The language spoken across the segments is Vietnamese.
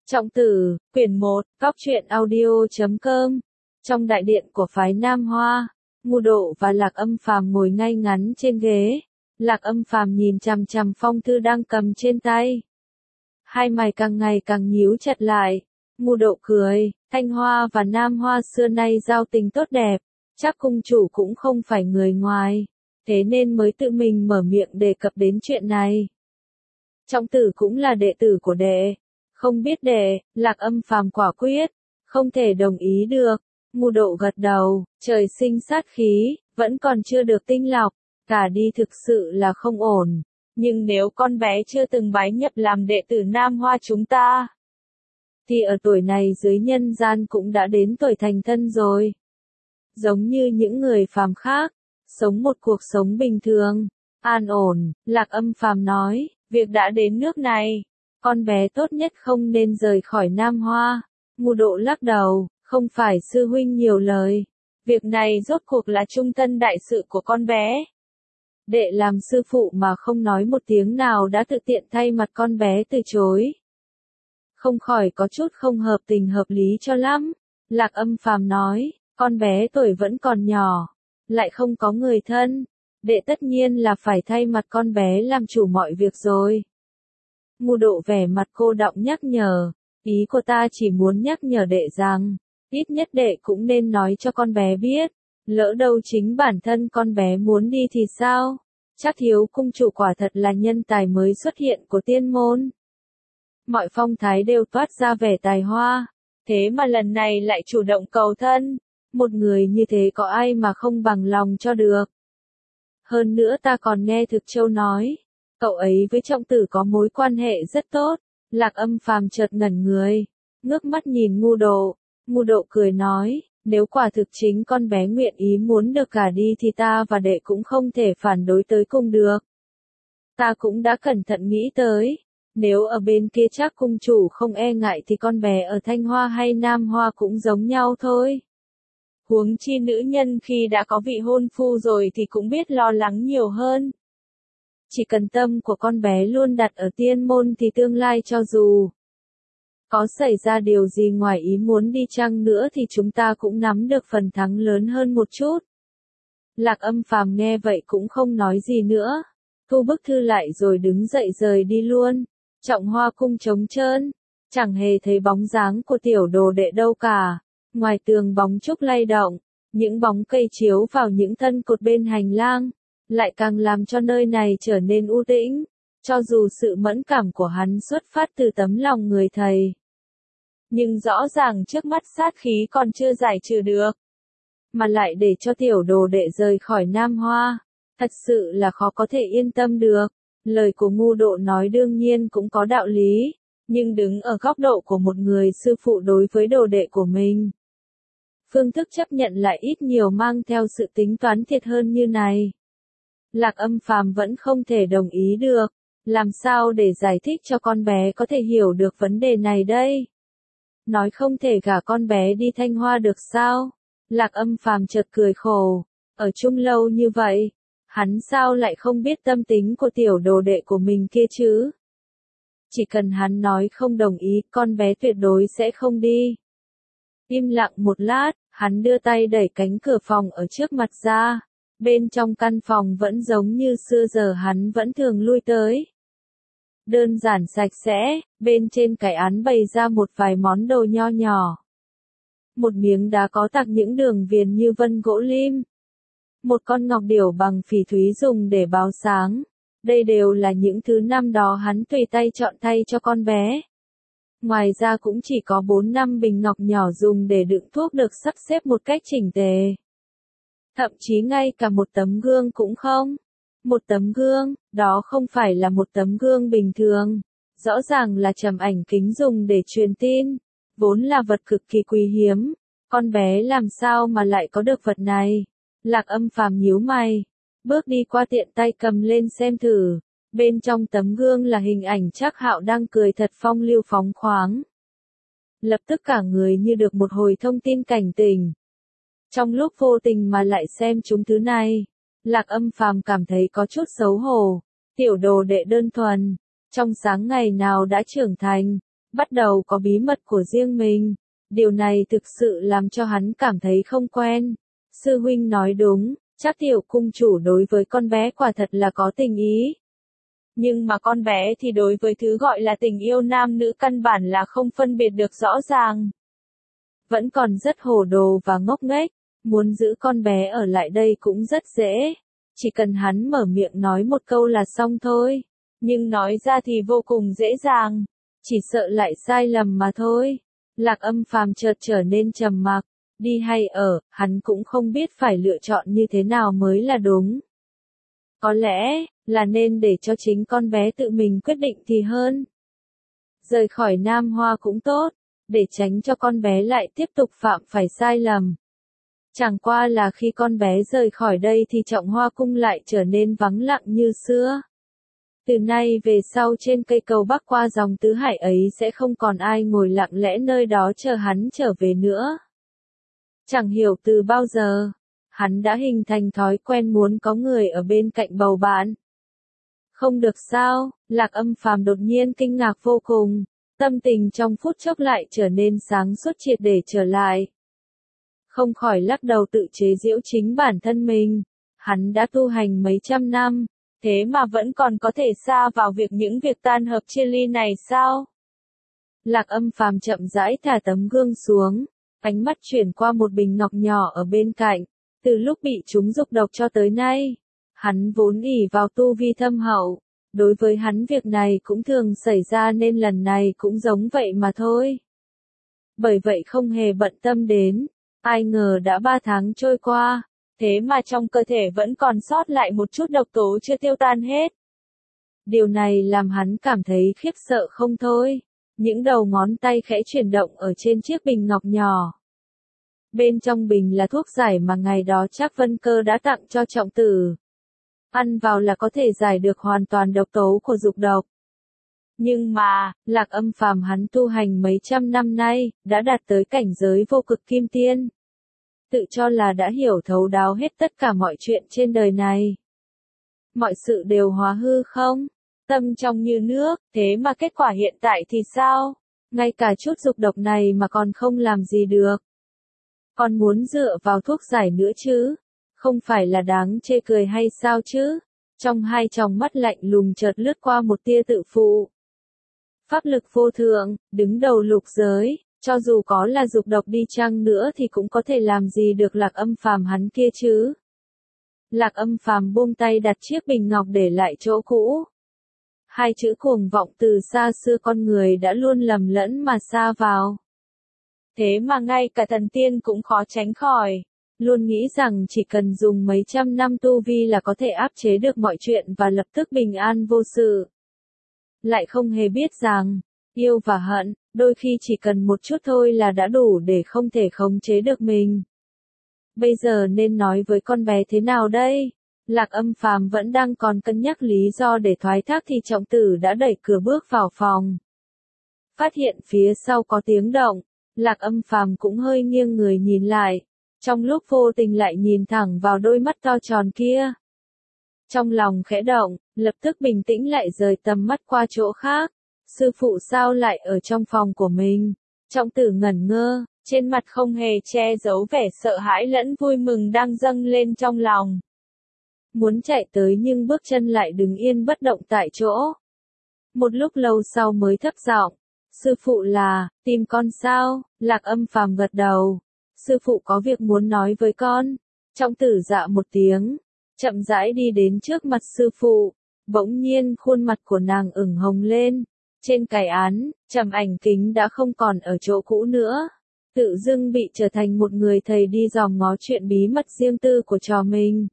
Trọng tử, quyển 1, Góc truyện audio.com. Trong đại điện của phái Nam Hoa, Ngưu Độ và Lạc Âm Phàm ngồi ngay ngắn trên ghế. Lạc Âm Phàm nhìn chằm chằm phong thư đang cầm trên tay. Hai mày càng ngày càng nhíu chặt lại. Ngưu Độ cười, Thanh Hoa và Nam Hoa xưa nay giao tình tốt đẹp, chắc cung chủ cũng không phải người ngoài, thế nên mới tự mình mở miệng đề cập đến chuyện này. Trọng tử cũng là đệ tử của đệ. Không biết đệ, Lạc Âm Phàm quả quyết, không thể đồng ý được. Ngưu Độ gật đầu, trời sinh sát khí, vẫn còn chưa được tinh lọc, cả đi thực sự là không ổn. Nhưng nếu con bé chưa từng bái nhập làm đệ tử Nam Hoa chúng ta, thì ở tuổi này dưới nhân gian cũng đã đến tuổi thành thân rồi. Giống như những người phàm khác, sống một cuộc sống bình thường, an ổn, Lạc Âm Phàm nói, việc đã đến nước này, con bé tốt nhất không nên rời khỏi Nam Hoa. Ngưu Độ lắc đầu, không phải sư huynh nhiều lời. Việc này rốt cuộc là trung thân đại sự của con bé. Đệ làm sư phụ mà không nói một tiếng nào đã tự tiện thay mặt con bé từ chối. Không khỏi có chút không hợp tình hợp lý cho lắm. Lạc Âm Phàm nói, con bé tuổi vẫn còn nhỏ, lại không có người thân. Đệ tất nhiên là phải thay mặt con bé làm chủ mọi việc rồi. Ngưu Độ vẻ mặt cô đọng nhắc nhở, ý của ta chỉ muốn nhắc nhở đệ rằng, ít nhất đệ cũng nên nói cho con bé biết, lỡ đâu chính bản thân con bé muốn đi thì sao? Chắc Thiếu cung chủ quả thật là nhân tài mới xuất hiện của tiên môn. Mọi phong thái đều toát ra vẻ tài hoa, thế mà lần này lại chủ động cầu thân, một người như thế có ai mà không bằng lòng cho được. Hơn nữa ta còn nghe Thực Châu nói, cậu ấy với Trọng tử có mối quan hệ rất tốt. Lạc Âm Phàm chợt ngẩn người, ngước mắt nhìn Ngưu Độ. Ngưu Độ cười nói, nếu quả thực chính con bé nguyện ý muốn được gả đi thì ta và đệ cũng không thể phản đối tới cùng được. Ta cũng đã cẩn thận nghĩ tới, nếu ở bên kia chắc cung chủ không e ngại thì con bé ở Thanh Hoa hay Nam Hoa cũng giống nhau thôi. Huống chi nữ nhân khi đã có vị hôn phu rồi thì cũng biết lo lắng nhiều hơn. Chỉ cần tâm của con bé luôn đặt ở tiên môn thì tương lai cho dù có xảy ra điều gì ngoài ý muốn đi chăng nữa thì chúng ta cũng nắm được phần thắng lớn hơn một chút. Lạc Âm Phàm nghe vậy cũng không nói gì nữa, thu bức thư lại rồi đứng dậy rời đi luôn. Trọng Hoa cung trống trơn, chẳng hề thấy bóng dáng của tiểu đồ đệ đâu cả. Ngoài tường bóng trúc lay động, những bóng cây chiếu vào những thân cột bên hành lang, lại càng làm cho nơi này trở nên u tĩnh, cho dù sự mẫn cảm của hắn xuất phát từ tấm lòng người thầy. Nhưng rõ ràng trước mắt sát khí còn chưa giải trừ được, mà lại để cho tiểu đồ đệ rời khỏi Nam Hoa, thật sự là khó có thể yên tâm được. Lời của Ngưu Độ nói đương nhiên cũng có đạo lý, nhưng đứng ở góc độ của một người sư phụ đối với đồ đệ của mình, phương thức chấp nhận lại ít nhiều mang theo sự tính toán thiệt hơn như này. Lạc Âm Phàm vẫn không thể đồng ý được, làm sao để giải thích cho con bé có thể hiểu được vấn đề này đây? Nói không thể gả con bé đi Thanh Hoa được sao? Lạc Âm Phàm chợt cười khổ, ở chung lâu như vậy, hắn sao lại không biết tâm tính của tiểu đồ đệ của mình kia chứ? Chỉ cần hắn nói không đồng ý, con bé tuyệt đối sẽ không đi. Im lặng một lát, hắn đưa tay đẩy cánh cửa phòng ở trước mặt ra. Bên trong căn phòng vẫn giống như xưa giờ hắn vẫn thường lui tới. Đơn giản sạch sẽ, bên trên cái án bày ra một vài món đồ nho nhỏ. Một miếng đá có tạc những đường viền như vân gỗ lim. Một con ngọc điểu bằng phỉ thúy dùng để báo sáng. Đây đều là những thứ năm đó hắn tùy tay chọn thay cho con bé. Ngoài ra cũng chỉ có 4-5 bình ngọc nhỏ dùng để đựng thuốc được sắp xếp một cách chỉnh tề. Thậm chí ngay cả một tấm gương cũng không. Một tấm gương, đó không phải là một tấm gương bình thường. Rõ ràng là trầm ảnh kính dùng để truyền tin. Vốn là vật cực kỳ quý hiếm. Con bé làm sao mà lại có được vật này? Lạc Âm Phàm nhíu mày. Bước đi qua tiện tay cầm lên xem thử. Bên trong tấm gương là hình ảnh Trác Hạo đang cười thật phong lưu phóng khoáng. Lập tức cả người như được một hồi thông tin cảnh tỉnh. Trong lúc vô tình mà lại xem chúng thứ này, Lạc Âm Phàm cảm thấy có chút xấu hổ. Tiểu đồ đệ đơn thuần, trong sáng ngày nào đã trưởng thành, bắt đầu có bí mật của riêng mình. Điều này thực sự làm cho hắn cảm thấy không quen. Sư huynh nói đúng, chắc tiểu cung chủ đối với con bé quả thật là có tình ý. Nhưng mà con bé thì đối với thứ gọi là tình yêu nam nữ căn bản là không phân biệt được rõ ràng. Vẫn còn rất hồ đồ và ngốc nghếch, muốn giữ con bé ở lại đây cũng rất dễ. Chỉ cần hắn mở miệng nói một câu là xong thôi. Nhưng nói ra thì vô cùng dễ dàng. Chỉ sợ lại sai lầm mà thôi. Lạc Âm Phàm chợt trở nên trầm mặc. Đi hay ở, hắn cũng không biết phải lựa chọn như thế nào mới là đúng. Có lẽ, là nên để cho chính con bé tự mình quyết định thì hơn. Rời khỏi Nam Hoa cũng tốt, để tránh cho con bé lại tiếp tục phạm phải sai lầm. Chẳng qua là khi con bé rời khỏi đây thì Trọng Hoa Cung lại trở nên vắng lặng như xưa. Từ nay về sau trên cây cầu bắc qua dòng tứ hải ấy sẽ không còn ai ngồi lặng lẽ nơi đó chờ hắn trở về nữa. Chẳng hiểu từ bao giờ, hắn đã hình thành thói quen muốn có người ở bên cạnh bầu bạn. Không được sao, Lạc Âm Phàm đột nhiên kinh ngạc vô cùng, tâm tình trong phút chốc lại trở nên sáng suốt triệt để trở lại. Không khỏi lắc đầu tự chế giễu chính bản thân mình, hắn đã tu hành mấy trăm năm, thế mà vẫn còn có thể sa vào những việc tan hợp chia ly này sao? Lạc Âm Phàm chậm rãi thả tấm gương xuống, ánh mắt chuyển qua một bình ngọc nhỏ ở bên cạnh, từ lúc bị trúng dục độc cho tới nay, hắn vốn ỷ vào tu vi thâm hậu, đối với hắn việc này cũng thường xảy ra nên lần này cũng giống vậy mà thôi. Bởi vậy không hề bận tâm đến, ai ngờ đã 3 tháng trôi qua, thế mà trong cơ thể vẫn còn sót lại một chút độc tố chưa tiêu tan hết. Điều này làm hắn cảm thấy khiếp sợ không thôi, những đầu ngón tay khẽ chuyển động ở trên chiếc bình ngọc nhỏ. Bên trong bình là thuốc giải mà ngày đó Trác Vân Cơ đã tặng cho Trọng Tử. Ăn vào là có thể giải được hoàn toàn độc tố của dục độc. Nhưng mà, Lạc Âm Phàm hắn tu hành mấy trăm năm nay, đã đạt tới cảnh giới vô cực kim tiên. Tự cho là đã hiểu thấu đáo hết tất cả mọi chuyện trên đời này. Mọi sự đều hóa hư không? Tâm trong như nước, thế mà kết quả hiện tại thì sao? Ngay cả chút dục độc này mà còn không làm gì được. Còn muốn dựa vào thuốc giải nữa chứ? Không phải là đáng chê cười hay sao chứ? Trong hai tròng mắt lạnh lùng chợt lướt qua một tia tự phụ. Pháp lực vô thượng, đứng đầu lục giới, cho dù có là dục độc đi chăng nữa thì cũng có thể làm gì được Lạc Âm Phàm hắn kia chứ? Lạc Âm Phàm buông tay đặt chiếc bình ngọc để lại chỗ cũ. Hai chữ cuồng vọng từ xa xưa con người đã luôn lầm lẫn mà sa vào. Thế mà ngay cả thần tiên cũng khó tránh khỏi. Luôn nghĩ rằng chỉ cần dùng mấy trăm năm tu vi là có thể áp chế được mọi chuyện và lập tức bình an vô sự. Lại không hề biết rằng, yêu và hận, đôi khi chỉ cần một chút thôi là đã đủ để không thể khống chế được mình. Bây giờ nên nói với con bé thế nào đây? Lạc Âm Phàm vẫn đang còn cân nhắc lý do để thoái thác thì Trọng Tử đã đẩy cửa bước vào phòng. Phát hiện phía sau có tiếng động, Lạc Âm Phàm cũng hơi nghiêng người nhìn lại. Trong lúc vô tình lại nhìn thẳng vào đôi mắt to tròn kia. Trong lòng khẽ động, lập tức bình tĩnh lại rời tầm mắt qua chỗ khác. Sư phụ sao lại ở trong phòng của mình? Trọng Tử ngẩn ngơ, trên mặt không hề che giấu vẻ sợ hãi lẫn vui mừng đang dâng lên trong lòng. Muốn chạy tới nhưng bước chân lại đứng yên bất động tại chỗ. Một lúc lâu sau mới thấp giọng, sư phụ là, tìm con sao? Lạc Âm Phàm gật đầu. Sư phụ có việc muốn nói với con. Trọng Tử dạ một tiếng, chậm rãi đi đến trước mặt sư phụ. Bỗng nhiên khuôn mặt của nàng ửng hồng lên. Trên cài án, Trầm Ảnh Kính đã không còn ở chỗ cũ nữa. Tự dưng bị trở thành một người thầy đi dòm ngó chuyện bí mật riêng tư của trò mình.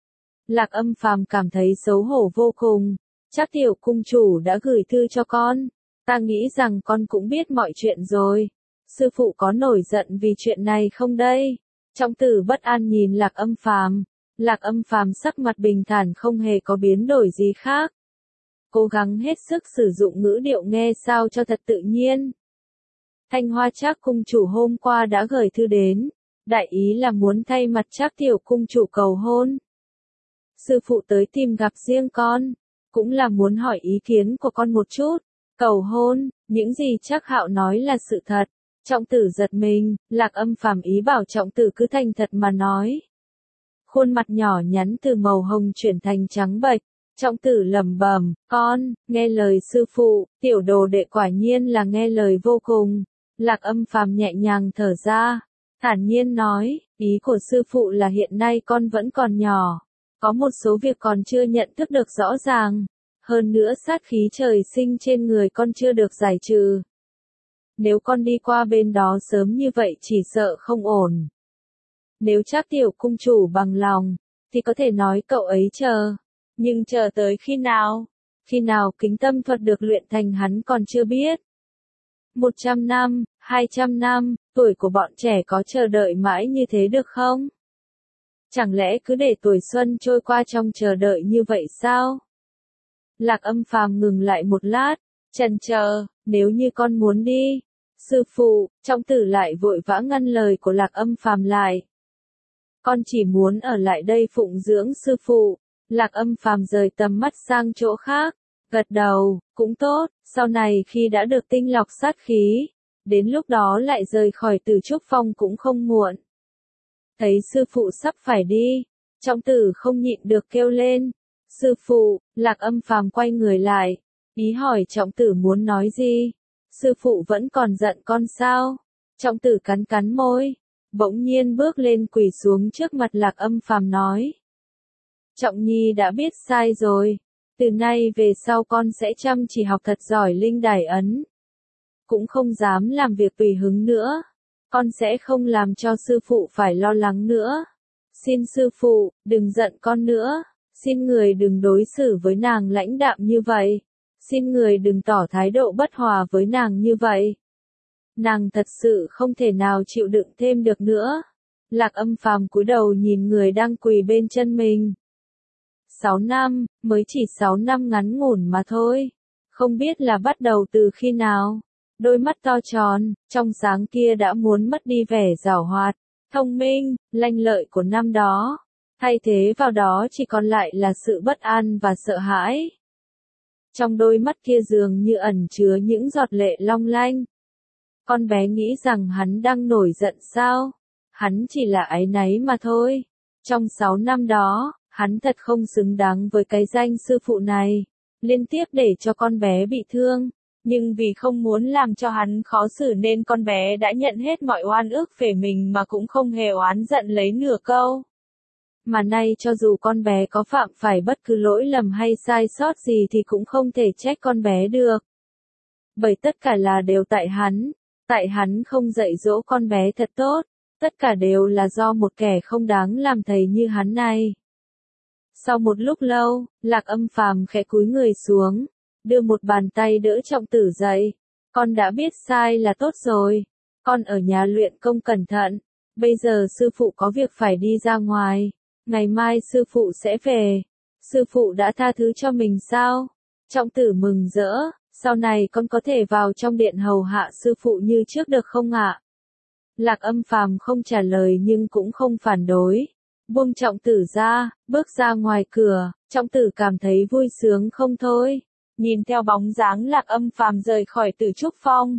Lạc Âm Phàm cảm thấy xấu hổ vô cùng. Chắc tiểu cung chủ đã gửi thư cho con. Ta nghĩ rằng con cũng biết mọi chuyện rồi. Sư phụ có nổi giận vì chuyện này không đây? Trọng Tử bất an nhìn Lạc Âm Phàm. Lạc Âm Phàm sắc mặt bình thản không hề có biến đổi gì khác. Cố gắng hết sức sử dụng ngữ điệu nghe sao cho thật tự nhiên. Thanh Hoa Trác cung chủ hôm qua đã gửi thư đến. Đại ý là muốn thay mặt Trác tiểu cung chủ cầu hôn. Sư phụ tới tìm gặp riêng con. Cũng là muốn hỏi ý kiến của con một chút. Cầu hôn, những gì Trác Hạo nói là sự thật. Trọng Tử giật mình, Lạc Âm Phàm ý bảo Trọng Tử cứ thành thật mà nói. Khuôn mặt nhỏ nhắn từ màu hồng chuyển thành trắng bệch. Trọng Tử lẩm bẩm, con, nghe lời sư phụ, tiểu đồ đệ quả nhiên là nghe lời vô cùng. Lạc Âm Phàm nhẹ nhàng thở ra, thản nhiên nói, ý của sư phụ là hiện nay con vẫn còn nhỏ, có một số việc còn chưa nhận thức được rõ ràng, hơn nữa sát khí trời sinh trên người con chưa được giải trừ. Nếu con đi qua bên đó sớm như vậy chỉ sợ không ổn. Nếu Trác tiểu cung chủ bằng lòng, thì có thể nói cậu ấy chờ. Nhưng chờ tới khi nào? Khi nào kính tâm thuật được luyện thành hắn còn chưa biết. 100 năm, 200 năm, tuổi của bọn trẻ có chờ đợi mãi như thế được không? Chẳng lẽ cứ để tuổi xuân trôi qua trong chờ đợi như vậy sao? Lạc Âm Phàm ngừng lại một lát, chần chờ, nếu như con muốn đi. Sư phụ, Trọng Tử lại vội vã ngăn lời của Lạc Âm Phàm lại. Con chỉ muốn ở lại đây phụng dưỡng sư phụ. Lạc Âm Phàm rời tầm mắt sang chỗ khác, gật đầu, cũng tốt, sau này khi đã được tinh lọc sát khí, đến lúc đó lại rời khỏi Tử Trúc Phong cũng không muộn. Thấy sư phụ sắp phải đi, Trọng Tử không nhịn được kêu lên. Sư phụ, Lạc Âm Phàm quay người lại, ý hỏi Trọng Tử muốn nói gì. Sư phụ vẫn còn giận con sao? Trọng Tử cắn cắn môi, bỗng nhiên bước lên quỳ xuống trước mặt Lạc Âm Phàm nói. Trọng Nhi đã biết sai rồi, từ nay về sau con sẽ chăm chỉ học thật giỏi linh đài ấn. Cũng không dám làm việc tùy hứng nữa, con sẽ không làm cho sư phụ phải lo lắng nữa. Xin sư phụ, đừng giận con nữa, xin người đừng đối xử với nàng lãnh đạm như vậy, xin người đừng tỏ thái độ bất hòa với nàng như vậy. Nàng thật sự không thể nào chịu đựng thêm được nữa. Lạc Âm Phàm cúi đầu nhìn người đang quỳ bên chân mình. 6 năm, mới chỉ 6 năm ngắn ngủn mà thôi. Không biết là bắt đầu từ khi nào. Đôi mắt to tròn, trong sáng kia đã muốn mất đi vẻ giảo hoạt, thông minh, lanh lợi của năm đó. Thay thế vào đó chỉ còn lại là sự bất an và sợ hãi. Trong đôi mắt kia dường như ẩn chứa những giọt lệ long lanh. Con bé nghĩ rằng hắn đang nổi giận sao? Hắn chỉ là áy náy mà thôi. Trong 6 năm đó, hắn thật không xứng đáng với cái danh sư phụ này, liên tiếp để cho con bé bị thương, nhưng vì không muốn làm cho hắn khó xử nên con bé đã nhận hết mọi oan ức về mình mà cũng không hề oán giận lấy nửa câu. Mà nay cho dù con bé có phạm phải bất cứ lỗi lầm hay sai sót gì thì cũng không thể trách con bé được. Bởi tất cả là đều tại hắn không dạy dỗ con bé thật tốt, tất cả đều là do một kẻ không đáng làm thầy như hắn này. Sau một lúc lâu, Lạc Âm Phàm khẽ cúi người xuống, đưa một bàn tay đỡ Trọng Tử dậy. Con đã biết sai là tốt rồi. Con ở nhà luyện công cẩn thận. Bây giờ sư phụ có việc phải đi ra ngoài. Ngày mai sư phụ sẽ về. Sư phụ đã tha thứ cho mình sao? Trọng Tử mừng rỡ. Sau này con có thể vào trong điện hầu hạ sư phụ như trước được không ạ? Lạc Âm Phàm không trả lời nhưng cũng không phản đối. Buông Trọng Tử ra, bước ra ngoài cửa, Trọng Tử cảm thấy vui sướng không thôi. Nhìn theo bóng dáng Lạc Âm Phàm rời khỏi Tử Trúc Phong.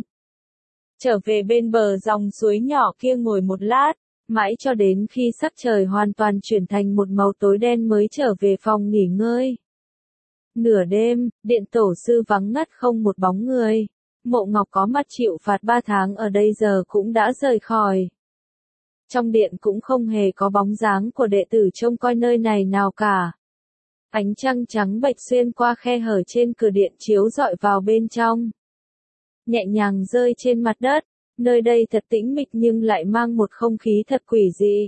Trở về bên bờ dòng suối nhỏ kia ngồi một lát, mãi cho đến khi sắc trời hoàn toàn chuyển thành một màu tối đen mới trở về phòng nghỉ ngơi. Nửa đêm, điện tổ sư vắng ngắt không một bóng người. Mộ Ngọc có mặt chịu phạt 3 tháng ở đây giờ cũng đã rời khỏi. Trong điện cũng không hề có bóng dáng của đệ tử trông coi nơi này nào cả. Ánh trăng trắng bệch xuyên qua khe hở trên cửa điện chiếu rọi vào bên trong. Nhẹ nhàng rơi trên mặt đất, nơi đây thật tĩnh mịch nhưng lại mang một không khí thật quỷ dị.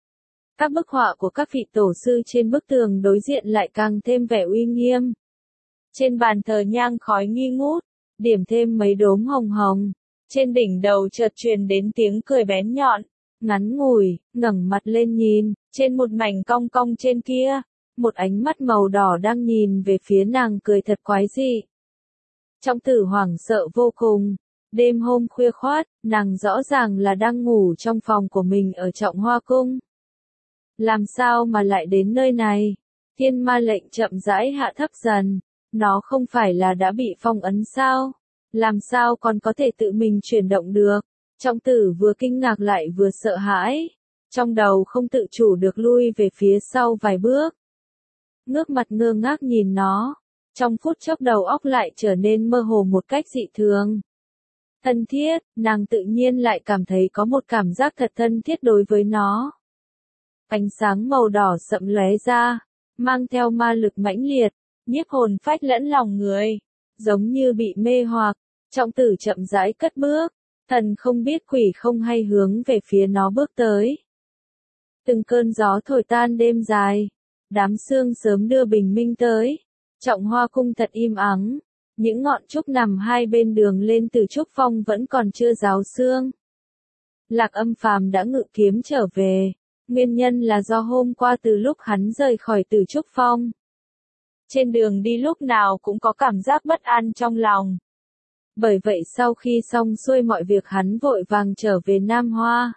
Các bức họa của các vị tổ sư trên bức tường đối diện lại càng thêm vẻ uy nghiêm. Trên bàn thờ nhang khói nghi ngút, điểm thêm mấy đốm hồng hồng. Trên đỉnh đầu chợt truyền đến tiếng cười bén nhọn, ngắn ngủi, ngẩng mặt lên nhìn, trên một mảnh cong cong trên kia, một ánh mắt màu đỏ đang nhìn về phía nàng cười thật quái dị. Trọng Tử hoảng sợ vô cùng. Đêm hôm khuya khoát, nàng rõ ràng là đang ngủ trong phòng của mình ở Trọng Hoa Cung. Làm sao mà lại đến nơi này? Thiên ma lệnh chậm rãi hạ thấp dần. Nó không phải là đã bị phong ấn sao? Làm sao còn có thể tự mình chuyển động được? Trọng tử vừa kinh ngạc lại vừa sợ hãi. Trong đầu không tự chủ được lui về phía sau vài bước. Ngước mặt ngơ ngác nhìn nó. Trong phút chốc đầu óc lại trở nên mơ hồ một cách dị thường. Thân thiết, nàng tự nhiên lại cảm thấy có một cảm giác thật thân thiết đối với nó. Ánh sáng màu đỏ sậm lóe ra, mang theo ma lực mãnh liệt, nhiếp hồn phách lẫn lòng người, giống như bị mê hoặc. Trọng tử chậm rãi cất bước, thần không biết quỷ không hay hướng về phía nó bước tới. Từng cơn gió thổi tan đêm dài, đám sương sớm đưa bình minh tới. Trọng Hoa cung thật im ắng, những ngọn trúc nằm hai bên đường lên từ trúc phong vẫn còn chưa ráo sương. Lạc Âm Phàm đã ngự kiếm trở về, nguyên nhân là do hôm qua từ lúc hắn rời khỏi từ trúc phong. Trên đường đi lúc nào cũng có cảm giác bất an trong lòng. Bởi vậy sau khi xong xuôi mọi việc hắn vội vàng trở về Nam Hoa.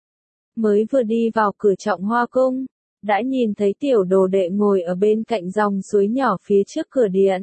Mới vừa đi vào cửa Trọng Hoa cung, đã nhìn thấy tiểu đồ đệ ngồi ở bên cạnh dòng suối nhỏ phía trước cửa điện.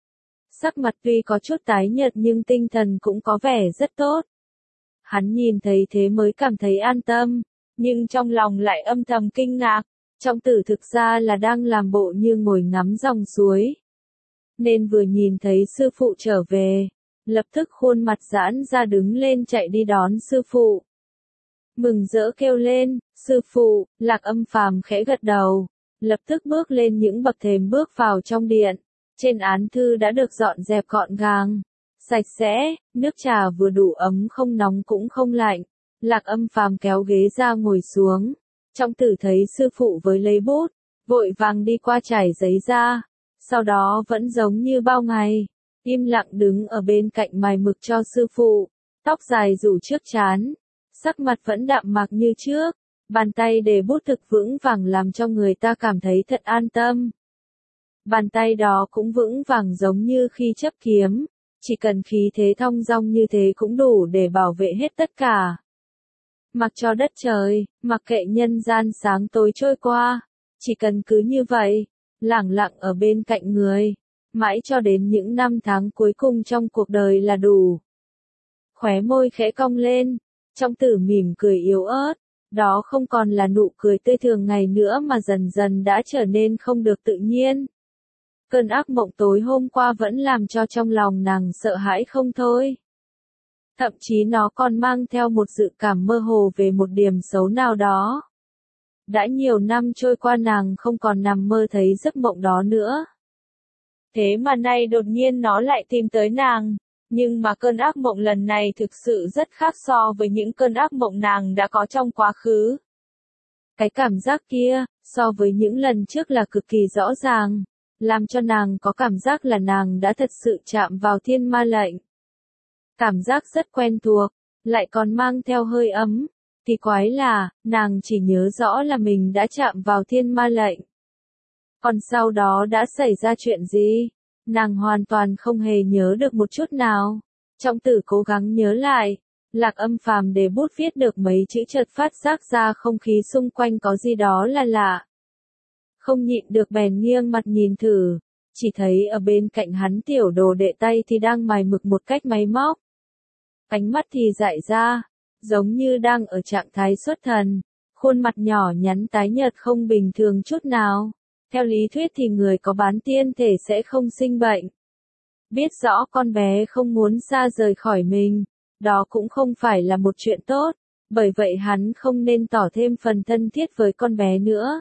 Sắc mặt tuy có chút tái nhợt nhưng tinh thần cũng có vẻ rất tốt. Hắn nhìn thấy thế mới cảm thấy an tâm, nhưng trong lòng lại âm thầm kinh ngạc. Trọng tử thực ra là đang làm bộ như ngồi ngắm dòng suối. Nên vừa nhìn thấy sư phụ trở về, lập tức khuôn mặt giãn ra đứng lên chạy đi đón sư phụ. Mừng rỡ kêu lên, sư phụ. Lạc Âm Phàm khẽ gật đầu, lập tức bước lên những bậc thềm bước vào trong điện. Trên án thư đã được dọn dẹp gọn gàng, sạch sẽ, nước trà vừa đủ ấm không nóng cũng không lạnh. Lạc Âm Phàm kéo ghế ra ngồi xuống. Trọng tử thấy sư phụ với lấy bút, vội vàng đi qua trải giấy ra. Sau đó vẫn giống như bao ngày, im lặng đứng ở bên cạnh mài mực cho sư phụ. Tóc dài rủ trước trán, sắc mặt vẫn đạm mạc như trước. Bàn tay để bút thực vững vàng làm cho người ta cảm thấy thật an tâm. Bàn tay đó cũng vững vàng giống như khi chấp kiếm, chỉ cần khí thế thong dong như thế cũng đủ để bảo vệ hết tất cả. Mặc cho đất trời, mặc kệ nhân gian sáng tối trôi qua, chỉ cần cứ như vậy, lẳng lặng ở bên cạnh người, mãi cho đến những năm tháng cuối cùng trong cuộc đời là đủ. Khóe môi khẽ cong lên, Trọng tử mỉm cười yếu ớt, đó không còn là nụ cười tươi thường ngày nữa mà dần dần đã trở nên không được tự nhiên. Cơn ác mộng tối hôm qua vẫn làm cho trong lòng nàng sợ hãi không thôi. Thậm chí nó còn mang theo một dự cảm mơ hồ về một điểm xấu nào đó. Đã nhiều năm trôi qua nàng không còn nằm mơ thấy giấc mộng đó nữa. Thế mà nay đột nhiên nó lại tìm tới nàng, nhưng mà cơn ác mộng lần này thực sự rất khác so với những cơn ác mộng nàng đã có trong quá khứ. Cái cảm giác kia, so với những lần trước là cực kỳ rõ ràng, làm cho nàng có cảm giác là nàng đã thật sự chạm vào thiên ma lệnh. Cảm giác rất quen thuộc, lại còn mang theo hơi ấm. Kỳ quái là, nàng chỉ nhớ rõ là mình đã chạm vào thiên ma lệnh. Còn sau đó đã xảy ra chuyện gì? Nàng hoàn toàn không hề nhớ được một chút nào. Trọng tử cố gắng nhớ lại. Lạc Âm Phàm để bút viết được mấy chữ chợt phát giác ra không khí xung quanh có gì đó là lạ. Không nhịn được bèn nghiêng mặt nhìn thử. Chỉ thấy ở bên cạnh hắn tiểu đồ đệ tay thì đang mài mực một cách máy móc. Ánh mắt thì dại ra, giống như đang ở trạng thái xuất thần. Khuôn mặt nhỏ nhắn tái nhợt không bình thường chút nào. Theo lý thuyết thì người có bán tiên thể sẽ không sinh bệnh. Biết rõ con bé không muốn xa rời khỏi mình, đó cũng không phải là một chuyện tốt, bởi vậy hắn không nên tỏ thêm phần thân thiết với con bé nữa.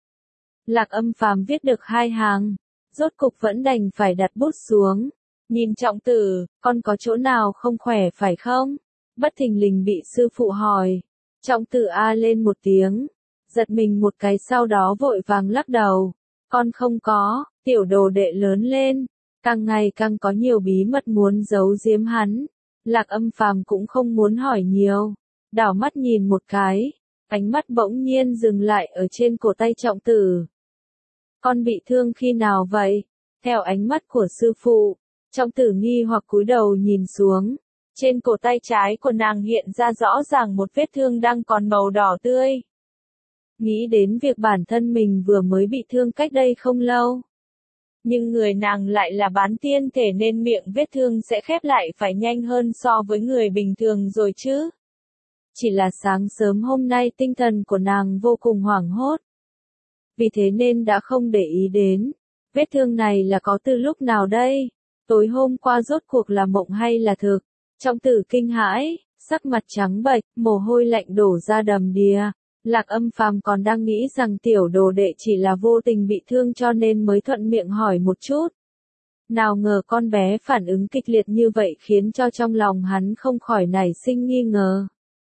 Lạc Âm Phàm viết được 2 hàng, rốt cục vẫn đành phải đặt bút xuống. Nhìn Trọng tử, con có chỗ nào không khỏe phải không? Bất thình lình bị sư phụ hỏi. Trọng tử a lên một tiếng, giật mình một cái sau đó vội vàng lắc đầu. Con không có. Tiểu đồ đệ lớn lên, càng ngày càng có nhiều bí mật muốn giấu giếm hắn. Lạc Âm Phàm cũng không muốn hỏi nhiều, đảo mắt nhìn một cái, ánh mắt bỗng nhiên dừng lại ở trên cổ tay Trọng tử. Con bị thương khi nào vậy? Theo ánh mắt của sư phụ, Trọng tử nghi hoặc cúi đầu nhìn xuống. Trên cổ tay trái của nàng hiện ra rõ ràng một vết thương đang còn màu đỏ tươi. Nghĩ đến việc bản thân mình vừa mới bị thương cách đây không lâu. Nhưng người nàng lại là bán tiên thể nên miệng vết thương sẽ khép lại phải nhanh hơn so với người bình thường rồi chứ. Chỉ là sáng sớm hôm nay tinh thần của nàng vô cùng hoảng hốt. Vì thế nên đã không để ý đến. Vết thương này là có từ lúc nào đây? Tối hôm qua rốt cuộc là mộng hay là thực? Trọng tử kinh hãi, sắc mặt trắng bệch, mồ hôi lạnh đổ ra đầm đìa. Lạc Âm Phàm còn đang nghĩ rằng tiểu đồ đệ chỉ là vô tình bị thương cho nên mới thuận miệng hỏi một chút. Nào ngờ con bé phản ứng kịch liệt như vậy khiến cho trong lòng hắn không khỏi nảy sinh nghi ngờ.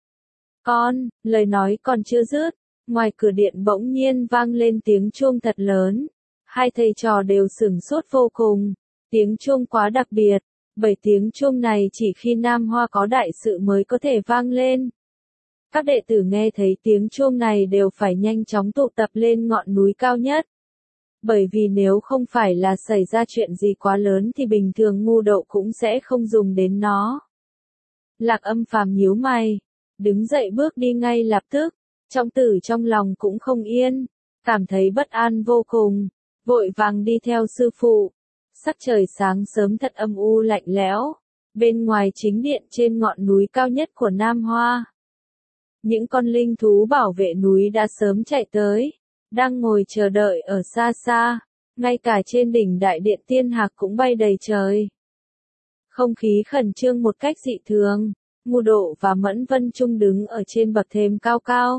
Con, lời nói còn chưa dứt, ngoài cửa điện bỗng nhiên vang lên tiếng chuông thật lớn. Hai thầy trò đều sửng sốt vô cùng. Tiếng chuông quá đặc biệt, bởi tiếng chuông này chỉ khi Nam Hoa có đại sự mới có thể vang lên. Các đệ tử nghe thấy tiếng chuông này đều phải nhanh chóng tụ tập lên ngọn núi cao nhất. Bởi vì nếu không phải là xảy ra chuyện gì quá lớn thì bình thường ngu đậu cũng sẽ không dùng đến nó. Lạc Âm Phàm nhíu mày, đứng dậy bước đi ngay lập tức. Trọng tử trong lòng cũng không yên, cảm thấy bất an vô cùng, vội vàng đi theo sư phụ. Sắc trời sáng sớm thật âm u lạnh lẽo, bên ngoài chính điện trên ngọn núi cao nhất của Nam Hoa. Những con linh thú bảo vệ núi đã sớm chạy tới, đang ngồi chờ đợi ở xa xa, ngay cả trên đỉnh đại điện tiên hạc cũng bay đầy trời. Không khí khẩn trương một cách dị thường, Ngu Độ và Mẫn Vân Trung đứng ở trên bậc thềm cao cao.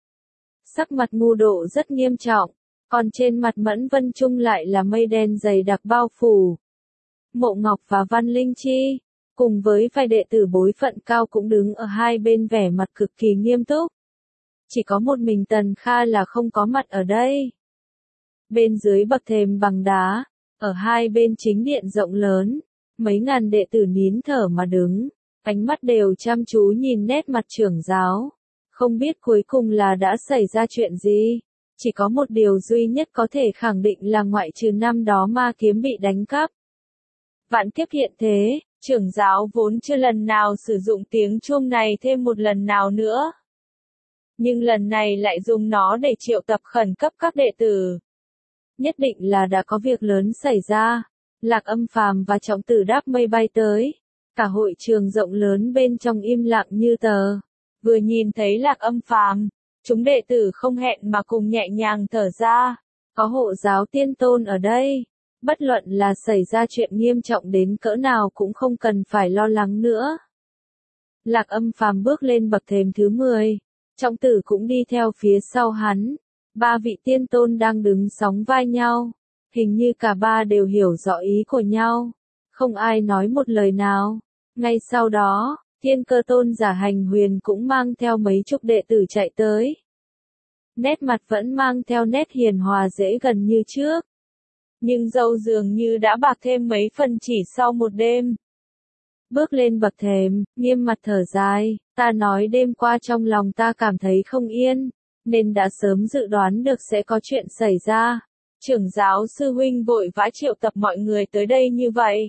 Sắc mặt Ngu Độ rất nghiêm trọng, còn trên mặt Mẫn Vân Trung lại là mây đen dày đặc bao phủ. Mộ Ngọc và Văn Linh Chi, cùng với vài đệ tử bối phận cao cũng đứng ở hai bên vẻ mặt cực kỳ nghiêm túc. Chỉ có một mình Tần Kha là không có mặt ở đây. Bên dưới bậc thềm bằng đá, ở hai bên chính điện rộng lớn, mấy ngàn đệ tử nín thở mà đứng, ánh mắt đều chăm chú nhìn nét mặt trưởng giáo. Không biết cuối cùng là đã xảy ra chuyện gì. Chỉ có một điều duy nhất có thể khẳng định là ngoại trừ năm đó ma kiếm bị đánh cắp. Vạn kiếp hiện thế, trưởng giáo vốn chưa lần nào sử dụng tiếng chuông này thêm một lần nào nữa. Nhưng lần này lại dùng nó để triệu tập khẩn cấp các đệ tử. Nhất định là đã có việc lớn xảy ra. Lạc Âm Phàm và Trọng tử đáp mây bay tới. Cả hội trường rộng lớn bên trong im lặng như tờ. Vừa nhìn thấy Lạc Âm Phàm, chúng đệ tử không hẹn mà cùng nhẹ nhàng thở ra. Có hộ giáo tiên tôn ở đây. Bất luận là xảy ra chuyện nghiêm trọng đến cỡ nào cũng không cần phải lo lắng nữa. Lạc Âm Phàm bước lên bậc thềm thứ 10. Trọng tử cũng đi theo phía sau hắn. Ba vị tiên tôn đang đứng sóng vai nhau. Hình như cả ba đều hiểu rõ ý của nhau. Không ai nói một lời nào. Ngay sau đó, Thiên Cơ Tôn Giả Hành Huyền cũng mang theo mấy chục đệ tử chạy tới. Nét mặt vẫn mang theo nét hiền hòa dễ gần như trước. Nhưng râu dường như đã bạc thêm mấy phần chỉ sau một đêm. Bước lên bậc thềm, nghiêm mặt thở dài, ta nói đêm qua trong lòng ta cảm thấy không yên, nên đã sớm dự đoán được sẽ có chuyện xảy ra. Trưởng giáo sư huynh vội vã triệu tập mọi người tới đây như vậy.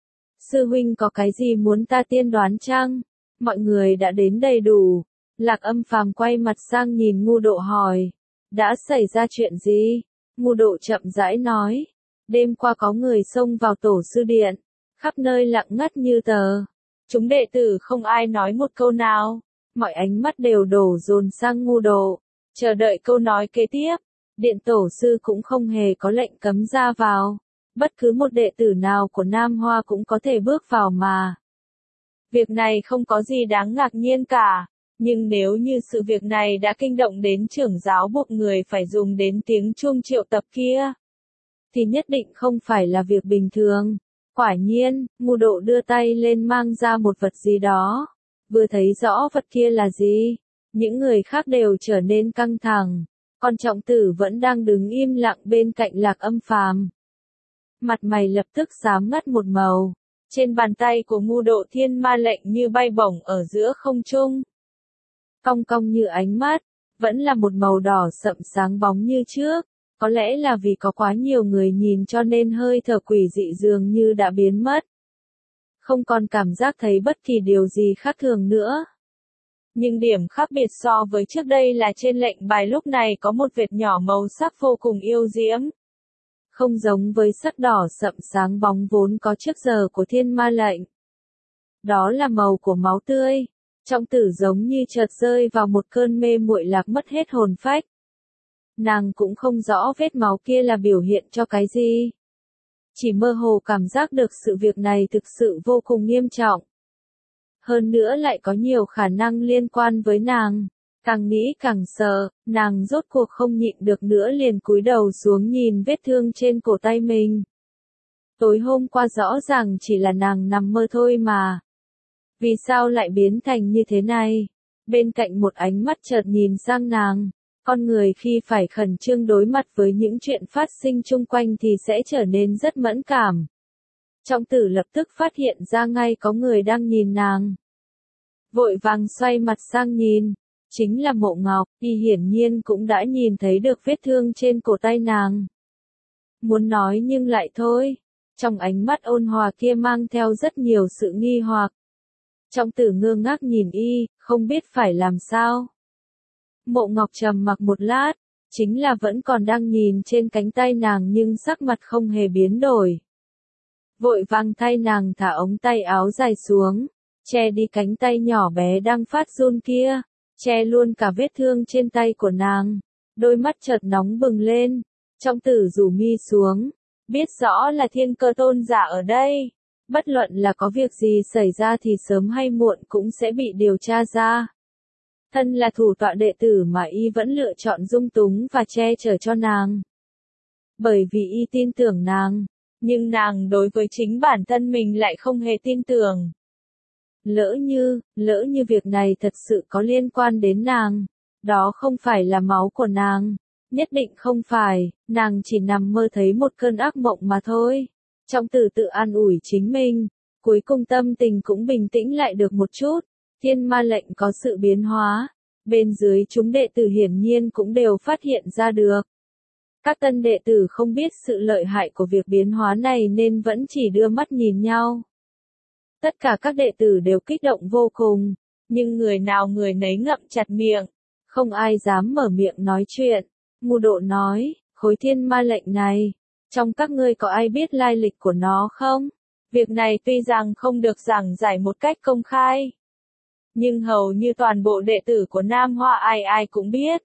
Sư huynh có cái gì muốn ta tiên đoán chăng? Mọi người đã đến đầy đủ. Lạc Âm Phàm quay mặt sang nhìn Ngu Độ hỏi. Đã xảy ra chuyện gì? Ngu Độ chậm rãi nói. Đêm qua có người xông vào tổ sư điện. Khắp nơi lặng ngắt như tờ. Chúng đệ tử không ai nói một câu nào. Mọi ánh mắt đều đổ dồn sang Ngu Độ. Chờ đợi câu nói kế tiếp. Điện tổ sư cũng không hề có lệnh cấm ra vào. Bất cứ một đệ tử nào của Nam Hoa cũng có thể bước vào mà. Việc này không có gì đáng ngạc nhiên cả. Nhưng nếu như sự việc này đã kinh động đến trưởng giáo buộc người phải dùng đến tiếng chuông triệu tập kia, thì nhất định không phải là việc bình thường. Quả nhiên, Ngu Độ đưa tay lên mang ra một vật gì đó. Vừa thấy rõ vật kia là gì, những người khác đều trở nên căng thẳng. Còn Trọng tử vẫn đang đứng im lặng bên cạnh Lạc Âm Phàm. Mặt mày lập tức xám ngắt một màu. Trên bàn tay của Ngu Độ thiên ma lệnh như bay bổng ở giữa không trung. Cong cong như ánh mắt, vẫn là một màu đỏ sậm sáng bóng như trước. Có lẽ là vì có quá nhiều người nhìn cho nên hơi thở quỷ dị dường như đã biến mất. Không còn cảm giác thấy bất kỳ điều gì khác thường nữa. Nhưng điểm khác biệt so với trước đây là trên lệnh bài lúc này có một vệt nhỏ màu sắc vô cùng yêu diễm. không giống với sắc đỏ sậm sáng bóng vốn có trước giờ của thiên ma lệnh. Đó là màu của máu tươi. Trọng tử giống như chợt rơi vào một cơn mê muội lạc mất hết hồn phách. Nàng cũng không rõ vết máu kia là biểu hiện cho cái gì. Chỉ mơ hồ cảm giác được sự việc này thực sự vô cùng nghiêm trọng. Hơn nữa lại có nhiều khả năng liên quan với nàng. Càng nghĩ càng sợ, nàng rốt cuộc không nhịn được nữa liền cúi đầu xuống nhìn vết thương trên cổ tay mình. Tối hôm qua rõ ràng chỉ là nàng nằm mơ thôi mà. Vì sao lại biến thành như thế này? Bên cạnh một ánh mắt chợt nhìn sang nàng. Con người khi phải khẩn trương đối mặt với những chuyện phát sinh chung quanh thì sẽ trở nên rất mẫn cảm. Trọng tử lập tức phát hiện ra ngay có người đang nhìn nàng. Vội vàng xoay mặt sang nhìn. Chính là Mộ Ngọc, y hiển nhiên cũng đã nhìn thấy được vết thương trên cổ tay nàng. Muốn nói nhưng lại thôi. Trong ánh mắt ôn hòa kia mang theo rất nhiều sự nghi hoặc. Trọng tử ngơ ngác nhìn y, không biết phải làm sao. Mộ Ngọc trầm mặc một lát, chính là vẫn còn đang nhìn trên cánh tay nàng nhưng sắc mặt không hề biến đổi. Vội vàng thay nàng thả ống tay áo dài xuống, che đi cánh tay nhỏ bé đang phát run kia, che luôn cả vết thương trên tay của nàng. Đôi mắt chợt nóng bừng lên, Trọng tử rủ mi xuống, biết rõ là Thiên Cơ tôn giả ở đây. Bất luận là có việc gì xảy ra thì sớm hay muộn cũng sẽ bị điều tra ra. Thân là thủ tọa đệ tử mà y vẫn lựa chọn dung túng và che chở cho nàng. Bởi vì y tin tưởng nàng, nhưng nàng đối với chính bản thân mình lại không hề tin tưởng. Lỡ như việc này thật sự có liên quan đến nàng, đó không phải là máu của nàng, nhất định không phải, nàng chỉ nằm mơ thấy một cơn ác mộng mà thôi. Trọng tử tự an ủi chính mình, cuối cùng tâm tình cũng bình tĩnh lại được một chút. Thiên ma lệnh có sự biến hóa, bên dưới chúng đệ tử hiển nhiên cũng đều phát hiện ra được. Các tân đệ tử không biết sự lợi hại của việc biến hóa này nên vẫn chỉ đưa mắt nhìn nhau. Tất cả các đệ tử đều kích động vô cùng, nhưng người nào người nấy ngậm chặt miệng, không ai dám mở miệng nói chuyện. Mù Độ nói, khối thiên ma lệnh này, trong các ngươi có ai biết lai lịch của nó không? Việc này tuy rằng không được giảng giải một cách công khai, nhưng hầu như toàn bộ đệ tử của Nam Hoa ai ai cũng biết.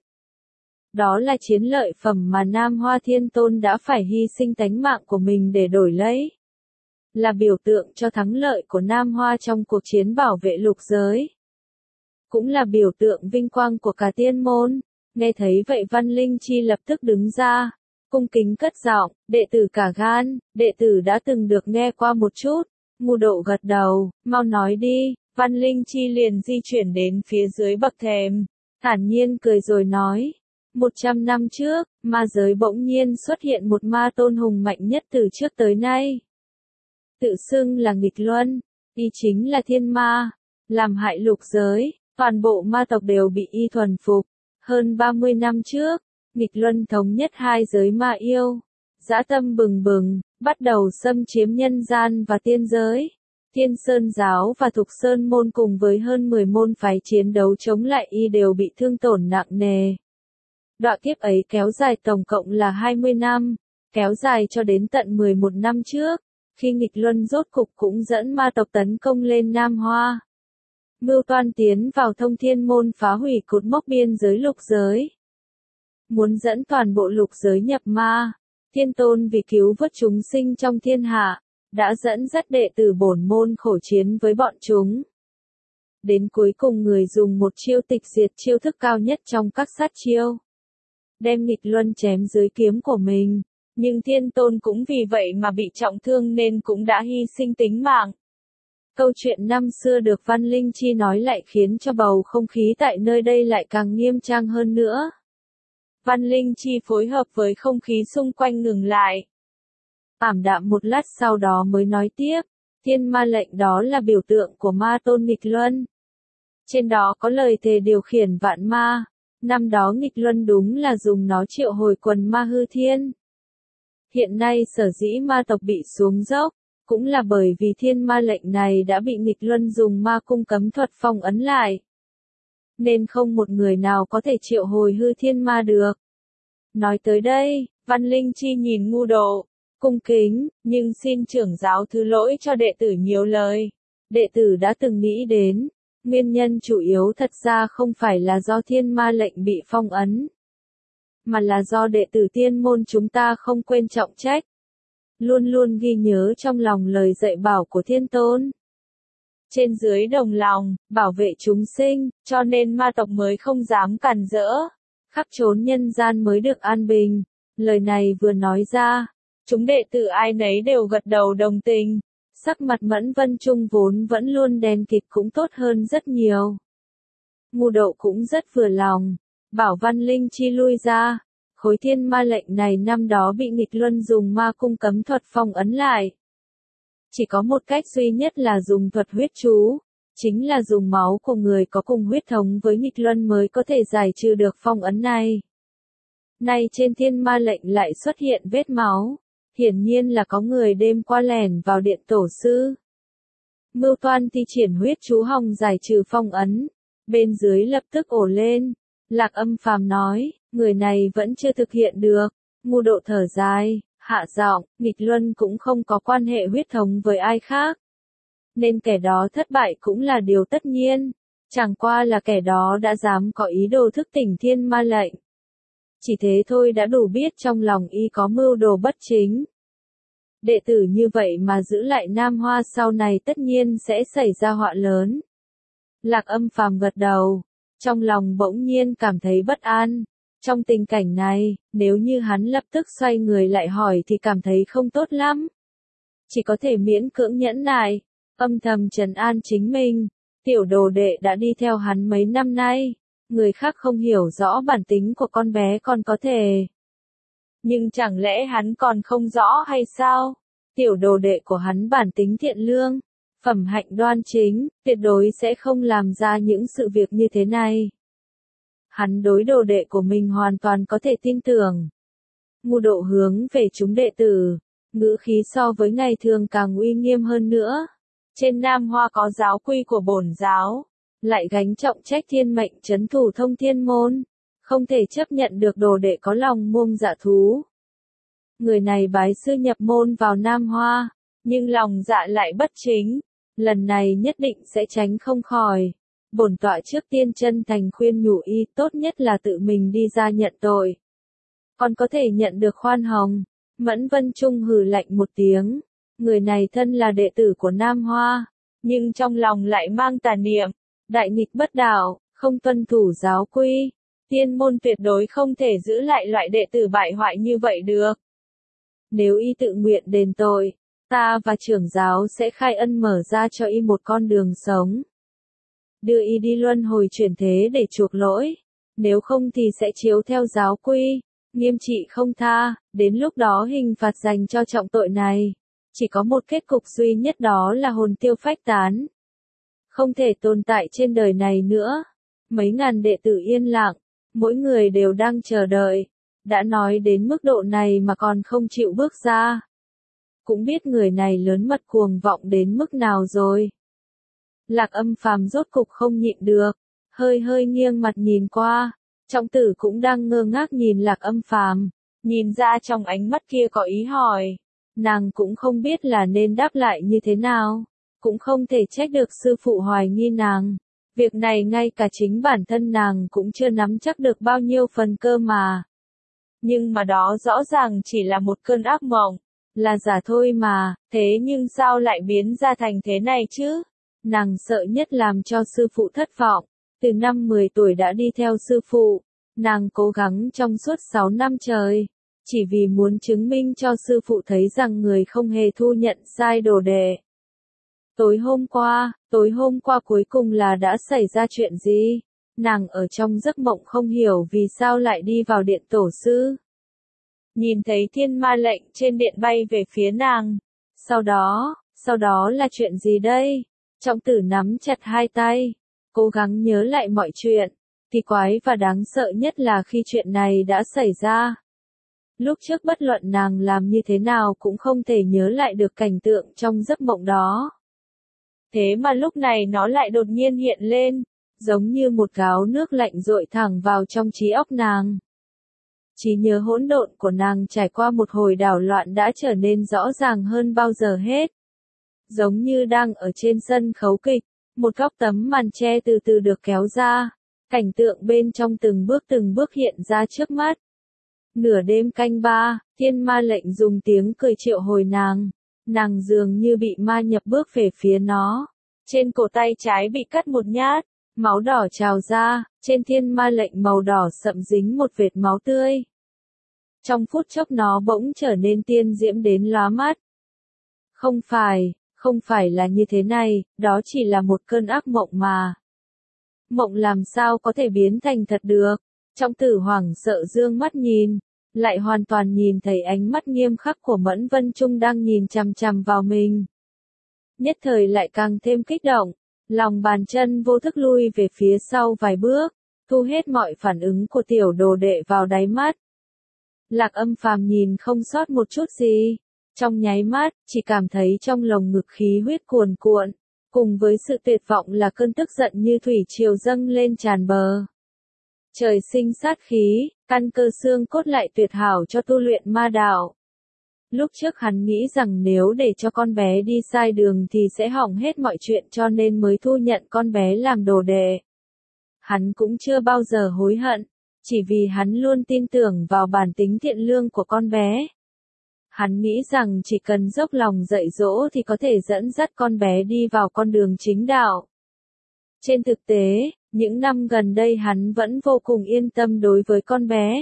Đó là chiến lợi phẩm mà Nam Hoa Thiên Tôn đã phải hy sinh tánh mạng của mình để đổi lấy. Là biểu tượng cho thắng lợi của Nam Hoa trong cuộc chiến bảo vệ lục giới. Cũng là biểu tượng vinh quang của cả tiên môn. Nghe thấy vậy Văn Linh Chi lập tức đứng ra, cung kính cất giọng, đệ tử cả gan, đệ tử đã từng được nghe qua một chút. Mù Độ gật đầu, mau nói đi. Văn Linh Chi liền di chuyển đến phía dưới bậc thềm, thản nhiên cười rồi nói. 100 năm trước, ma giới bỗng nhiên xuất hiện một ma tôn hùng mạnh nhất từ trước tới nay. Tự xưng là nghịch luân, y chính là thiên ma, làm hại lục giới, toàn bộ ma tộc đều bị y thuần phục. Hơn 30 năm trước, nghịch luân thống nhất hai giới ma yêu, dã tâm bừng bừng, bắt đầu xâm chiếm nhân gian và tiên giới. Thiên Sơn Giáo và Thục Sơn Môn cùng với hơn 10 môn phái chiến đấu chống lại y đều bị thương tổn nặng nề. Đoạn kiếp ấy kéo dài tổng cộng là 20 năm, kéo dài cho đến tận 11 năm trước, khi nghịch luân rốt cục cũng dẫn ma tộc tấn công lên Nam Hoa. Mưu toan tiến vào Thông Thiên Môn phá hủy cột mốc biên giới lục giới. Muốn dẫn toàn bộ lục giới nhập ma, Thiên Tôn vì cứu vớt chúng sinh trong thiên hạ, đã dẫn dắt đệ tử bổn môn khổ chiến với bọn chúng. Đến cuối cùng người dùng một chiêu tịch diệt chiêu thức cao nhất trong các sát chiêu. Đem nghịch luân chém dưới kiếm của mình, nhưng Thiên Tôn cũng vì vậy mà bị trọng thương nên cũng đã hy sinh tính mạng. Câu chuyện năm xưa được Văn Linh Chi nói lại khiến cho bầu không khí tại nơi đây lại càng nghiêm trang hơn nữa. Văn Linh Chi phối hợp với không khí xung quanh ngừng lại. Ảm đạm một lát sau đó mới nói tiếp, thiên ma lệnh đó là biểu tượng của ma tôn nghịch luân. Trên đó có lời thề điều khiển vạn ma, năm đó nghịch luân đúng là dùng nó triệu hồi quần ma hư thiên. Hiện nay sở dĩ ma tộc bị xuống dốc, cũng là bởi vì thiên ma lệnh này đã bị nghịch luân dùng ma cung cấm thuật phong ấn lại. Nên không một người nào có thể triệu hồi hư thiên ma được. Nói tới đây, Văn Linh Chi nhìn Ngu Độ, cung kính, nhưng xin trưởng giáo thứ lỗi cho đệ tử nhiều lời. Đệ tử đã từng nghĩ đến, nguyên nhân chủ yếu thật ra không phải là do thiên ma lệnh bị phong ấn, mà là do đệ tử tiên môn chúng ta không quên trọng trách. Luôn luôn ghi nhớ trong lòng lời dạy bảo của Thiên Tôn. Trên dưới đồng lòng, bảo vệ chúng sinh, cho nên ma tộc mới không dám càn rỡ. Khắp chốn nhân gian mới được an bình. Lời này vừa nói ra, chúng đệ tử ai nấy đều gật đầu đồng tình. Sắc mặt Mẫn Vân Trung vốn vẫn luôn đen kịt cũng tốt hơn rất nhiều. Ngu Độ cũng rất vừa lòng, bảo Văn Linh Chi lui ra. Khối thiên ma lệnh này năm đó bị nghịch luân dùng ma cung cấm thuật phong ấn lại. Chỉ có một cách duy nhất là dùng thuật huyết chú, chính là dùng máu của người có cùng huyết thống với nghịch luân mới có thể giải trừ được phong ấn này. Nay trên thiên ma lệnh lại xuất hiện vết máu, hiển nhiên là có người đêm qua lẻn vào điện tổ sư. Mưu toan thi triển huyết chú hòng giải trừ phong ấn, bên dưới lập tức ổ lên. Lạc Âm Phàm nói, người này vẫn chưa thực hiện được. Ngu Độ thở dài, hạ giọng, nghịch luân cũng không có quan hệ huyết thống với ai khác. Nên kẻ đó thất bại cũng là điều tất nhiên. Chẳng qua là kẻ đó đã dám có ý đồ thức tỉnh thiên ma lệnh. Chỉ thế thôi đã đủ biết trong lòng y có mưu đồ bất chính. Đệ tử như vậy mà giữ lại Nam Hoa sau này tất nhiên sẽ xảy ra họa lớn. Lạc Âm Phàm gật đầu. Trong lòng bỗng nhiên cảm thấy bất an. Trong tình cảnh này, nếu như hắn lập tức xoay người lại hỏi thì cảm thấy không tốt lắm. Chỉ có thể miễn cưỡng nhẫn nại, âm thầm trấn an chính mình. Tiểu đồ đệ đã đi theo hắn mấy năm nay. Người khác không hiểu rõ bản tính của con bé còn có thể. Nhưng chẳng lẽ hắn còn không rõ hay sao? Tiểu đồ đệ của hắn bản tính thiện lương, phẩm hạnh đoan chính, tuyệt đối sẽ không làm ra những sự việc như thế này. Hắn đối đồ đệ của mình hoàn toàn có thể tin tưởng. Ngu Độ hướng về chúng đệ tử, ngữ khí so với ngày thường càng uy nghiêm hơn nữa. Trên Nam Hoa có giáo quy của bổn giáo, lại gánh trọng trách thiên mệnh trấn thủ thông thiên môn, không thể chấp nhận được đồ đệ có lòng muông dạ thú. Người này bái sư nhập môn vào Nam Hoa, nhưng lòng dạ lại bất chính, lần này nhất định sẽ tránh không khỏi. Bổn tọa trước tiên chân thành khuyên nhủ y, tốt nhất là tự mình đi ra nhận tội. Còn có thể nhận được khoan hồng. Mẫn Vân Trung hừ lạnh một tiếng. Người này thân là đệ tử của Nam Hoa, nhưng trong lòng lại mang tà niệm, đại nghịch bất đạo, không tuân thủ giáo quy. Tiên môn tuyệt đối không thể giữ lại loại đệ tử bại hoại như vậy được. Nếu y tự nguyện đền tội, ta và trưởng giáo sẽ khai ân mở ra cho y một con đường sống. Đưa y đi luân hồi chuyển thế để chuộc lỗi. Nếu không thì sẽ chiếu theo giáo quy, nghiêm trị không tha. Đến lúc đó hình phạt dành cho trọng tội này chỉ có một kết cục duy nhất, đó là hồn tiêu phách tán, không thể tồn tại trên đời này nữa. Mấy ngàn đệ tử yên lặng, mỗi người đều đang chờ đợi. Đã nói đến mức độ này mà còn không chịu bước ra, cũng biết người này lớn mật cuồng vọng đến mức nào rồi. Lạc Âm Phàm rốt cục không nhịn được, hơi nghiêng mặt nhìn qua. Trọng Tử cũng đang ngơ ngác nhìn Lạc Âm Phàm, nhìn ra trong ánh mắt kia có ý hỏi. Nàng cũng không biết là nên đáp lại như thế nào, cũng không thể trách được sư phụ hoài nghi nàng. Việc này ngay cả chính bản thân nàng cũng chưa nắm chắc được bao nhiêu phần cơ mà. Nhưng mà đó rõ ràng chỉ là một cơn ác mộng, là giả thôi mà, thế nhưng sao lại biến ra thành thế này chứ? Nàng sợ nhất làm cho sư phụ thất vọng. Từ năm 10 tuổi đã đi theo sư phụ, nàng cố gắng trong suốt 6 năm trời, chỉ vì muốn chứng minh cho sư phụ thấy rằng người không hề thu nhận sai đồ đệ. Tối hôm qua cuối cùng là đã xảy ra chuyện gì? Nàng ở trong giấc mộng không hiểu vì sao lại đi vào điện tổ sư. Nhìn thấy thiên ma lệnh trên điện bay về phía nàng. Sau đó là chuyện gì đây? Trọng Tử nắm chặt hai tay, cố gắng nhớ lại mọi chuyện. Kỳ quái và đáng sợ nhất là khi chuyện này đã xảy ra. Lúc trước bất luận nàng làm như thế nào cũng không thể nhớ lại được cảnh tượng trong giấc mộng đó. Thế mà lúc này nó lại đột nhiên hiện lên, giống như một gáo nước lạnh dội thẳng vào trong trí óc nàng. Trí nhớ hỗn độn của nàng trải qua một hồi đảo loạn đã trở nên rõ ràng hơn bao giờ hết. Giống như đang ở trên sân khấu kịch, một góc tấm màn che từ từ được kéo ra, cảnh tượng bên trong từng bước hiện ra trước mắt. Nửa đêm canh ba, thiên ma lệnh dùng tiếng cười triệu hồi nàng dường như bị ma nhập bước về phía nó. Trên cổ tay trái bị cắt một nhát, máu đỏ trào ra, trên thiên ma lệnh màu đỏ sậm dính một vệt máu tươi. Trong phút chốc nó bỗng trở nên tiên diễm đến lóa mắt. Không phải là như thế này, đó chỉ là một cơn ác mộng mà. Mộng làm sao có thể biến thành thật được? Trọng Tử hoảng sợ dương mắt nhìn, lại hoàn toàn nhìn thấy ánh mắt nghiêm khắc của Mẫn Vân Trung đang nhìn chằm chằm vào mình. Nhất thời lại càng thêm kích động, lòng bàn chân vô thức lui về phía sau vài bước, thu hết mọi phản ứng của tiểu đồ đệ vào đáy mắt. Lạc Âm Phàm nhìn không sót một chút gì, trong nháy mắt, chỉ cảm thấy trong lồng ngực khí huyết cuồn cuộn, cùng với sự tuyệt vọng là cơn tức giận như thủy triều dâng lên tràn bờ. Trời sinh sát khí, căn cơ xương cốt lại tuyệt hảo cho tu luyện ma đạo. Lúc trước hắn nghĩ rằng nếu để cho con bé đi sai đường thì sẽ hỏng hết mọi chuyện cho nên mới thu nhận con bé làm đồ đệ. Hắn cũng chưa bao giờ hối hận, chỉ vì hắn luôn tin tưởng vào bản tính thiện lương của con bé. Hắn nghĩ rằng chỉ cần dốc lòng dạy dỗ thì có thể dẫn dắt con bé đi vào con đường chính đạo. Trên thực tế, những năm gần đây hắn vẫn vô cùng yên tâm đối với con bé.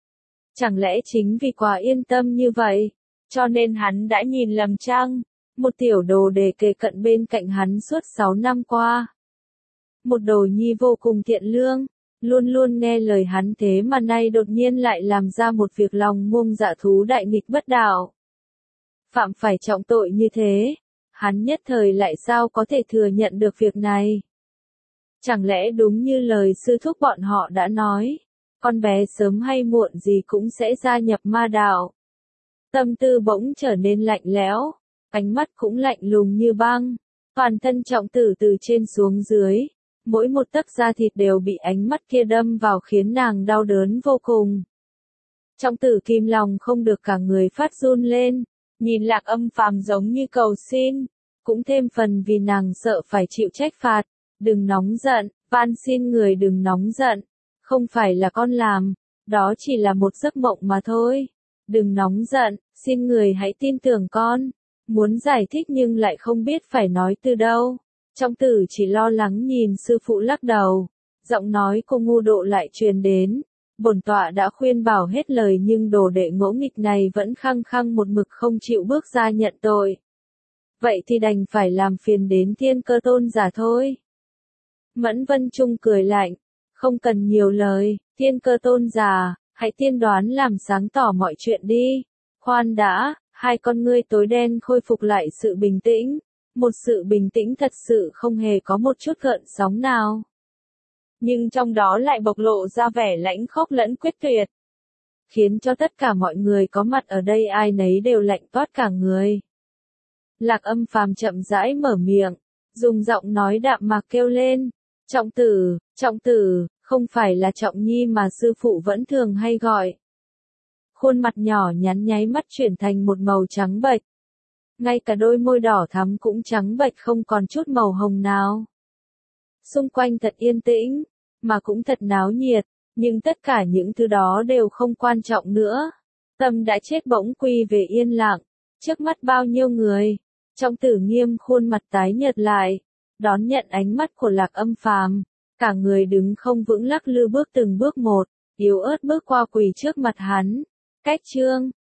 Chẳng lẽ chính vì quá yên tâm như vậy, cho nên hắn đã nhìn lầm chăng? Một tiểu đồ đề kề cận bên cạnh hắn suốt 6 năm qua. Một đồ nhi vô cùng thiện lương, luôn luôn nghe lời hắn thế mà nay đột nhiên lại làm ra một việc lòng ngông dạ thú đại nghịch bất đạo. Phạm phải trọng tội như thế, hắn nhất thời lại sao có thể thừa nhận được việc này? Chẳng lẽ đúng như lời sư thúc bọn họ đã nói, con bé sớm hay muộn gì cũng sẽ gia nhập ma đạo? Tâm tư bỗng trở nên lạnh lẽo, ánh mắt cũng lạnh lùng như băng, toàn thân Trọng Tử từ trên xuống dưới, mỗi một tấc da thịt đều bị ánh mắt kia đâm vào khiến nàng đau đớn vô cùng. Trọng Tử kim lòng không được cả người phát run lên, nhìn Lạc Âm Phàm giống như cầu xin, cũng thêm phần vì nàng sợ phải chịu trách phạt. Đừng nóng giận, van xin người đừng nóng giận, không phải là con làm, đó chỉ là một giấc mộng mà thôi. Đừng nóng giận, xin người hãy tin tưởng con. Muốn giải thích nhưng lại không biết phải nói từ đâu. Trọng Tử chỉ lo lắng nhìn sư phụ lắc đầu. Giọng nói của Ngu Độ lại truyền đến. Bổn tọa đã khuyên bảo hết lời nhưng đồ đệ ngỗ nghịch này vẫn khăng khăng một mực không chịu bước ra nhận tội. Vậy thì đành phải làm phiền đến Thiên Cơ Tôn giả thôi. Mẫn Vân Trung cười lạnh. Không cần nhiều lời, Thiên Cơ Tôn giả, hãy tiên đoán làm sáng tỏ mọi chuyện đi. Khoan đã, hai con ngươi tối đen khôi phục lại sự bình tĩnh. Một sự bình tĩnh thật sự không hề có một chút gợn sóng nào. Nhưng trong đó lại bộc lộ ra vẻ lãnh khốc lẫn quyết tuyệt. Khiến cho tất cả mọi người có mặt ở đây ai nấy đều lạnh toát cả người. Lạc Âm Phàm chậm rãi mở miệng, dùng giọng nói đạm mạc kêu lên. Trọng tử, không phải là Trọng Nhi mà sư phụ vẫn thường hay gọi. Khuôn mặt nhỏ nhắn nháy mắt chuyển thành một màu trắng bệch. Ngay cả đôi môi đỏ thắm cũng trắng bệch không còn chút màu hồng nào. Xung quanh thật yên tĩnh, mà cũng thật náo nhiệt, nhưng tất cả những thứ đó đều không quan trọng nữa. Tâm đã chết bỗng quy về yên lặng, trước mắt bao nhiêu người. Trọng Tử nghiêm khuôn mặt tái nhợt lại, đón nhận ánh mắt của Lạc Âm Phàm, cả người đứng không vững lắc lư bước từng bước một, yếu ớt bước qua quỳ trước mặt hắn. Cách chương